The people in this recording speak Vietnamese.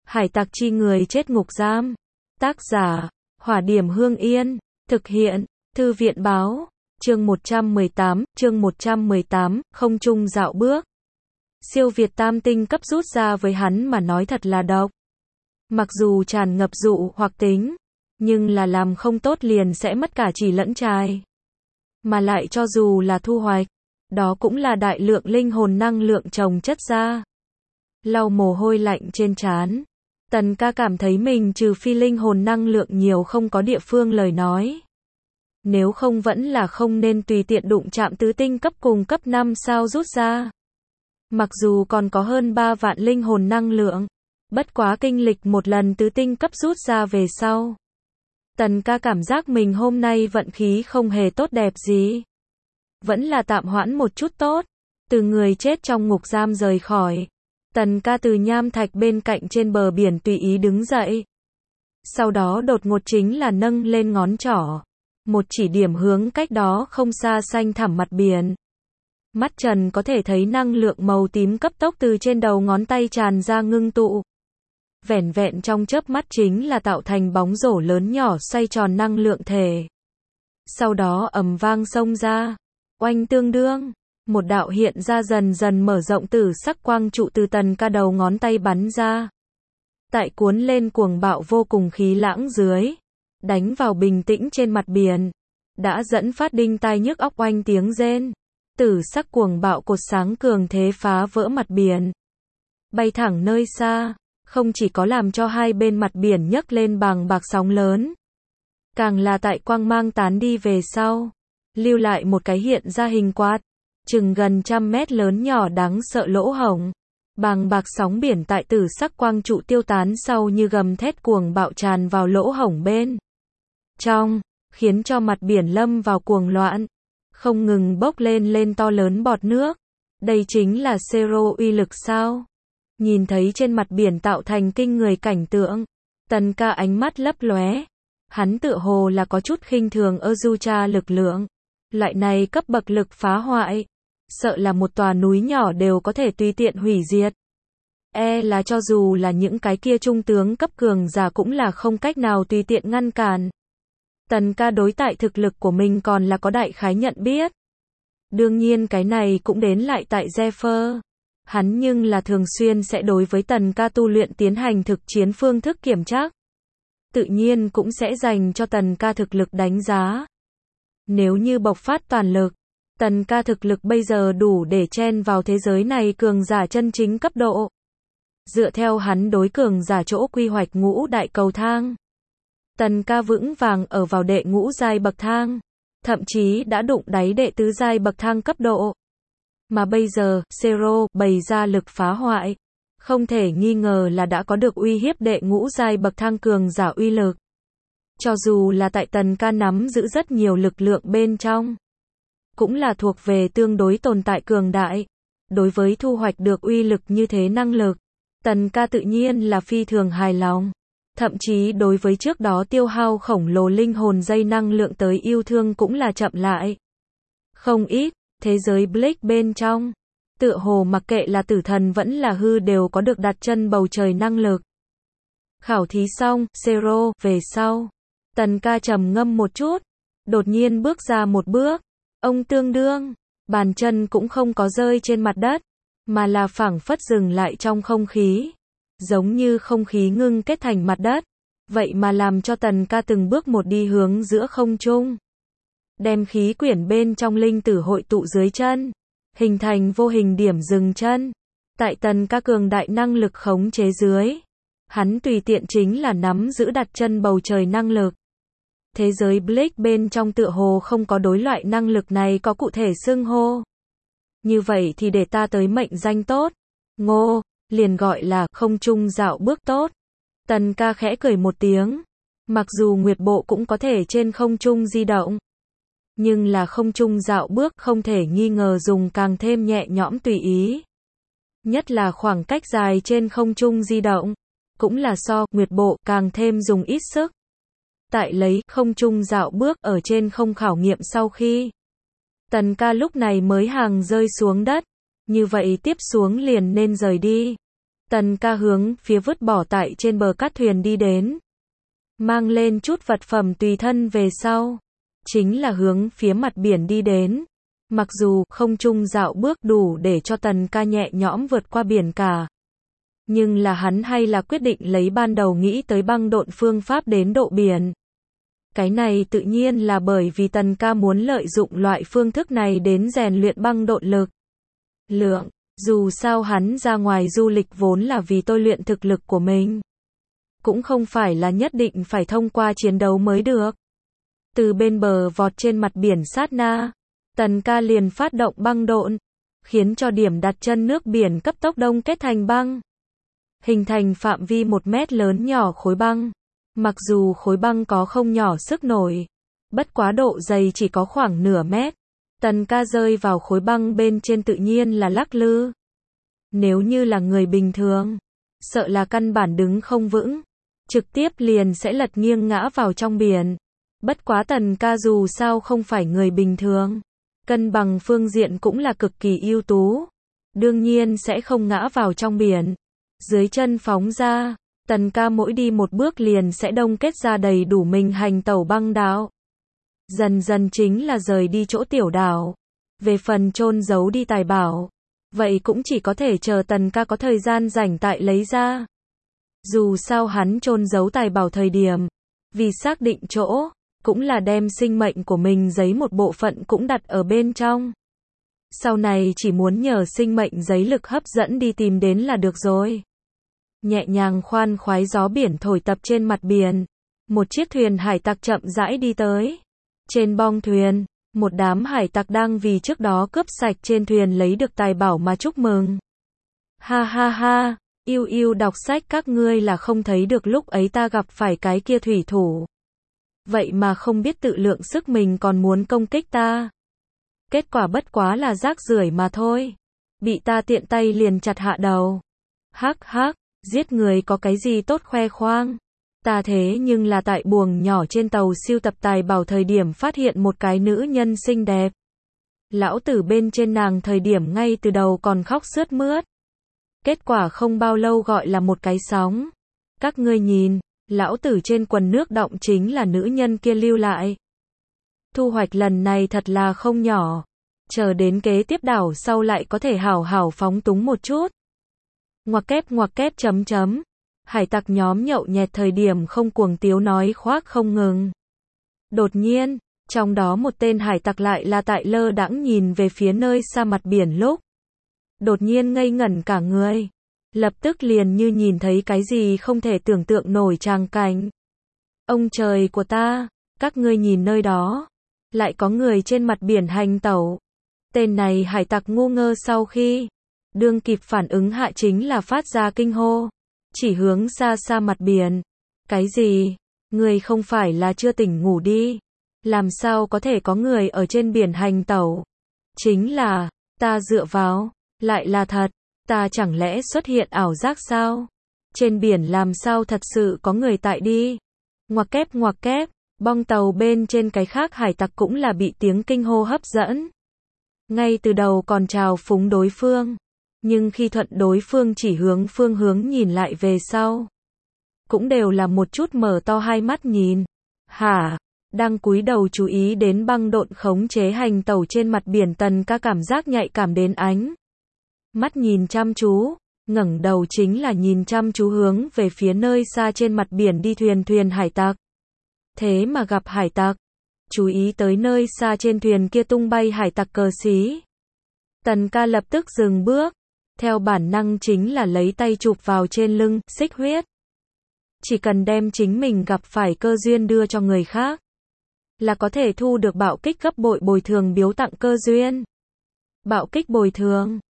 Hải tặc chi người chết ngục giam. Tác giả, Hỏa Điểm Hương Yên. Thực hiện, Thư viện báo. Chương 118, không trung dạo bước. Siêu việt tam tinh cấp rút ra với hắn mà nói thật là độc. Mặc dù tràn ngập dụ hoặc tính, nhưng là làm không tốt liền sẽ mất cả chỉ lẫn trai. Mà lại cho dù là thu hoạch, đó cũng là đại lượng linh hồn năng lượng chồng chất ra. Lau mồ hôi lạnh trên trán, Tần ca cảm thấy mình trừ phi linh hồn năng lượng nhiều không có địa phương lời nói. Nếu không vẫn là không nên tùy tiện đụng chạm tứ tinh cấp cùng cấp 5 sao rút ra. Mặc dù còn có hơn 3 vạn linh hồn năng lượng, bất quá kinh lịch một lần tứ tinh cấp rút ra về sau. Tần ca cảm giác mình hôm nay vận khí không hề tốt đẹp gì. Vẫn là tạm hoãn một chút tốt. Từ người chết trong ngục giam rời khỏi. Tần ca từ nham thạch bên cạnh trên bờ biển tùy ý đứng dậy. Sau đó đột ngột chính là nâng lên ngón trỏ. Một chỉ điểm hướng cách đó không xa xanh thẳm mặt biển. Mắt trần có thể thấy năng lượng màu tím cấp tốc từ trên đầu ngón tay tràn ra ngưng tụ. Vẻn vẹn trong chớp mắt chính là tạo thành bóng rổ lớn nhỏ xoay tròn năng lượng thể. Sau đó ầm vang xông ra. Oanh tương đương. Một đạo hiện ra dần dần mở rộng tử sắc quang trụ từ tần ca đầu ngón tay bắn ra. Tại cuốn lên cuồng bạo vô cùng khí lãng dưới. Đánh vào bình tĩnh trên mặt biển. Đã dẫn phát đinh tai nhức óc oanh tiếng rên. Tử sắc cuồng bạo cột sáng cường thế phá vỡ mặt biển. Bay thẳng nơi xa. Không chỉ có làm cho hai bên mặt biển nhấc lên bàng bạc sóng lớn. Càng là tại quang mang tán đi về sau. Lưu lại một cái hiện ra hình quạt. Chừng gần 100 mét lớn nhỏ đáng sợ lỗ hổng. Bàng bạc sóng biển tại tử sắc quang trụ tiêu tán sau như gầm thét cuồng bạo tràn vào lỗ hổng bên trong, khiến cho mặt biển lâm vào cuồng loạn. Không ngừng bốc lên to lớn bọt nước. Đây chính là Zero uy lực sao? Nhìn thấy trên mặt biển tạo thành kinh người cảnh tượng. Tần ca ánh mắt lấp lóe. Hắn tựa hồ là có chút khinh thường Azucha lực lượng. Loại này cấp bậc lực phá hoại. Sợ là một tòa núi nhỏ đều có thể tùy tiện hủy diệt. Là cho dù là những cái kia trung tướng cấp cường giả cũng là không cách nào tùy tiện ngăn cản. Tần ca đối tại thực lực của mình còn là có đại khái nhận biết. Đương nhiên cái này cũng đến lại tại Zephyr. Hắn nhưng là thường xuyên sẽ đối với tần ca tu luyện tiến hành thực chiến phương thức kiểm tra. Tự nhiên cũng sẽ dành cho tần ca thực lực đánh giá. Nếu như bộc phát toàn lực, tần ca thực lực bây giờ đủ để chen vào thế giới này cường giả chân chính cấp độ. Dựa theo hắn đối cường giả chỗ quy hoạch ngũ đại cầu thang. Tần ca vững vàng ở vào đệ ngũ giai bậc thang. Thậm chí đã đụng đáy đệ tứ giai bậc thang cấp độ. Mà bây giờ, Zero bày ra lực phá hoại. Không thể nghi ngờ là đã có được uy hiếp đệ ngũ giai bậc thang cường giả uy lực. Cho dù là tại tần ca nắm giữ rất nhiều lực lượng bên trong. Cũng là thuộc về tương đối tồn tại cường đại. Đối với thu hoạch được uy lực như thế năng lực. Tần ca tự nhiên là phi thường hài lòng. Thậm chí đối với trước đó tiêu hao khổng lồ linh hồn dây năng lượng tới yêu thương cũng là chậm lại. Không ít, thế giới Blake bên trong. Tựa hồ mặc kệ là tử thần vẫn là hư đều có được đặt chân bầu trời năng lực. Khảo thí xong, Zero, về sau. Tần ca trầm ngâm một chút. Đột nhiên bước ra một bước. Ông tương đương. Bàn chân cũng không có rơi trên mặt đất. Mà là phảng phất dừng lại trong không khí. Giống như không khí ngưng kết thành mặt đất. Vậy mà làm cho tần ca từng bước một đi hướng giữa không trung. Đem khí quyển bên trong linh tử hội tụ dưới chân. Hình thành vô hình điểm dừng chân. Tại tần ca cường đại năng lực khống chế dưới. Hắn tùy tiện chính là nắm giữ đặt chân bầu trời năng lực. Thế giới Blake bên trong tựa hồ không có đối loại năng lực này có cụ thể xưng hô. Như vậy thì để ta tới mệnh danh tốt. Ngô, liền gọi là không trung dạo bước tốt. Tần ca khẽ cười một tiếng. Mặc dù nguyệt bộ cũng có thể trên không trung di động. Nhưng là không trung dạo bước không thể nghi ngờ dùng càng thêm nhẹ nhõm tùy ý. Nhất là khoảng cách dài trên không trung di động. Cũng là so nguyệt bộ càng thêm dùng ít sức. Tại lấy không trung dạo bước ở trên không khảo nghiệm sau khi. Tần ca lúc này mới hàng rơi xuống đất. Như vậy tiếp xuống liền nên rời đi. Tần ca hướng phía vứt bỏ tại trên bờ cát thuyền đi đến. Mang lên chút vật phẩm tùy thân về sau. Chính là hướng phía mặt biển đi đến. Mặc dù không trung dạo bước đủ để cho Tần ca nhẹ nhõm vượt qua biển cả. Nhưng là hắn hay là quyết định lấy ban đầu nghĩ tới băng độn phương pháp đến độ biển. Cái này tự nhiên là bởi vì Tần ca muốn lợi dụng loại phương thức này đến rèn luyện băng độn lực. Dù sao hắn ra ngoài du lịch vốn là vì tôi luyện thực lực của mình. Cũng không phải là nhất định phải thông qua chiến đấu mới được. Từ bên bờ vọt trên mặt biển sát na, Tần ca liền phát động băng độn, khiến cho điểm đặt chân nước biển cấp tốc đông kết thành băng. Hình thành phạm vi 1 mét lớn nhỏ khối băng. Mặc dù khối băng có không nhỏ sức nổi, bất quá độ dày chỉ có khoảng nửa mét. Tần ca rơi vào khối băng bên trên tự nhiên là lắc lư. Nếu như là người bình thường, sợ là căn bản đứng không vững, trực tiếp liền sẽ lật nghiêng ngã vào trong biển. Bất quá Tần ca dù sao không phải người bình thường, cân bằng phương diện cũng là cực kỳ ưu tú, đương nhiên sẽ không ngã vào trong biển. Dưới chân phóng ra, Tần ca mỗi đi một bước liền sẽ đông kết ra đầy đủ mình hành tẩu băng đạo. Dần dần chính là rời đi chỗ tiểu đảo. Về phần chôn giấu đi tài bảo, vậy cũng chỉ có thể chờ Tần ca có thời gian rảnh tại lấy ra. Dù sao hắn chôn giấu tài bảo thời điểm, vì xác định chỗ, cũng là đem sinh mệnh của mình giấy một bộ phận cũng đặt ở bên trong. Sau này chỉ muốn nhờ sinh mệnh giấy lực hấp dẫn đi tìm đến là được rồi. Nhẹ nhàng khoan khoái gió biển thổi tập trên mặt biển. Một chiếc thuyền hải tặc chậm rãi đi tới. Trên bong thuyền, một đám hải tặc đang vì trước đó cướp sạch trên thuyền lấy được tài bảo mà chúc mừng. Ha ha ha, yêu yêu đọc sách các ngươi là không thấy được lúc ấy ta gặp phải cái kia thủy thủ. Vậy mà không biết tự lượng sức mình còn muốn công kích ta. Kết quả bất quá là rác rưởi mà thôi. Bị ta tiện tay liền chặt hạ đầu. Hắc hắc, giết người có cái gì tốt khoe khoang. Ta thế nhưng là tại buồng nhỏ trên tàu siêu tập tài bảo thời điểm phát hiện một cái nữ nhân xinh đẹp. Lão tử bên trên nàng thời điểm ngay từ đầu còn khóc sướt mướt. Kết quả không bao lâu gọi là một cái sóng. Các ngươi nhìn, lão tử trên quần nước đọng chính là nữ nhân kia lưu lại. Thu hoạch lần này thật là không nhỏ. Chờ đến kế tiếp đảo sau lại có thể hảo hảo phóng túng một chút. Ngoặc kép chấm chấm. Hải tặc nhóm nhậu nhẹt thời điểm không cuồng tiếu nói khoác không ngừng. Đột nhiên, trong đó một tên hải tặc lại là tại lơ đãng nhìn về phía nơi xa mặt biển lúc. Đột nhiên ngây ngẩn cả người. Lập tức liền như nhìn thấy cái gì không thể tưởng tượng nổi tràng cảnh. Ông trời của ta, các ngươi nhìn nơi đó. Lại có người trên mặt biển hành tẩu. Tên này hải tặc ngu ngơ sau khi đương kịp phản ứng hạ chính là phát ra kinh hô. Chỉ hướng xa xa mặt biển. Cái gì? Người không phải là chưa tỉnh ngủ đi. Làm sao có thể có người ở trên biển hành tẩu? Chính là, ta dựa vào, lại là thật. Ta chẳng lẽ xuất hiện ảo giác sao? Trên biển làm sao thật sự có người tại đi? Ngoặc kép, bong tàu bên trên cái khác hải tặc cũng là bị tiếng kinh hô hấp dẫn. Ngay từ đầu còn chào phúng đối phương. Nhưng khi thuận đối phương chỉ hướng phương hướng nhìn lại về sau. Cũng đều là một chút mở to hai mắt nhìn. Hả? Đang cúi đầu chú ý đến băng độn khống chế hành tàu trên mặt biển Tần ca cảm giác nhạy cảm đến ánh. Mắt nhìn chăm chú, ngẩng đầu chính là nhìn chăm chú hướng về phía nơi xa trên mặt biển đi thuyền hải tặc. Thế mà gặp hải tặc. Chú ý tới nơi xa trên thuyền kia tung bay hải tặc cờ xí. Tần ca lập tức dừng bước. Theo bản năng chính là lấy tay chụp vào trên lưng, xích huyết. Chỉ cần đem chính mình gặp phải cơ duyên đưa cho người khác, là có thể thu được bạo kích gấp bội bồi thường biếu tặng cơ duyên. Bạo kích bồi thường.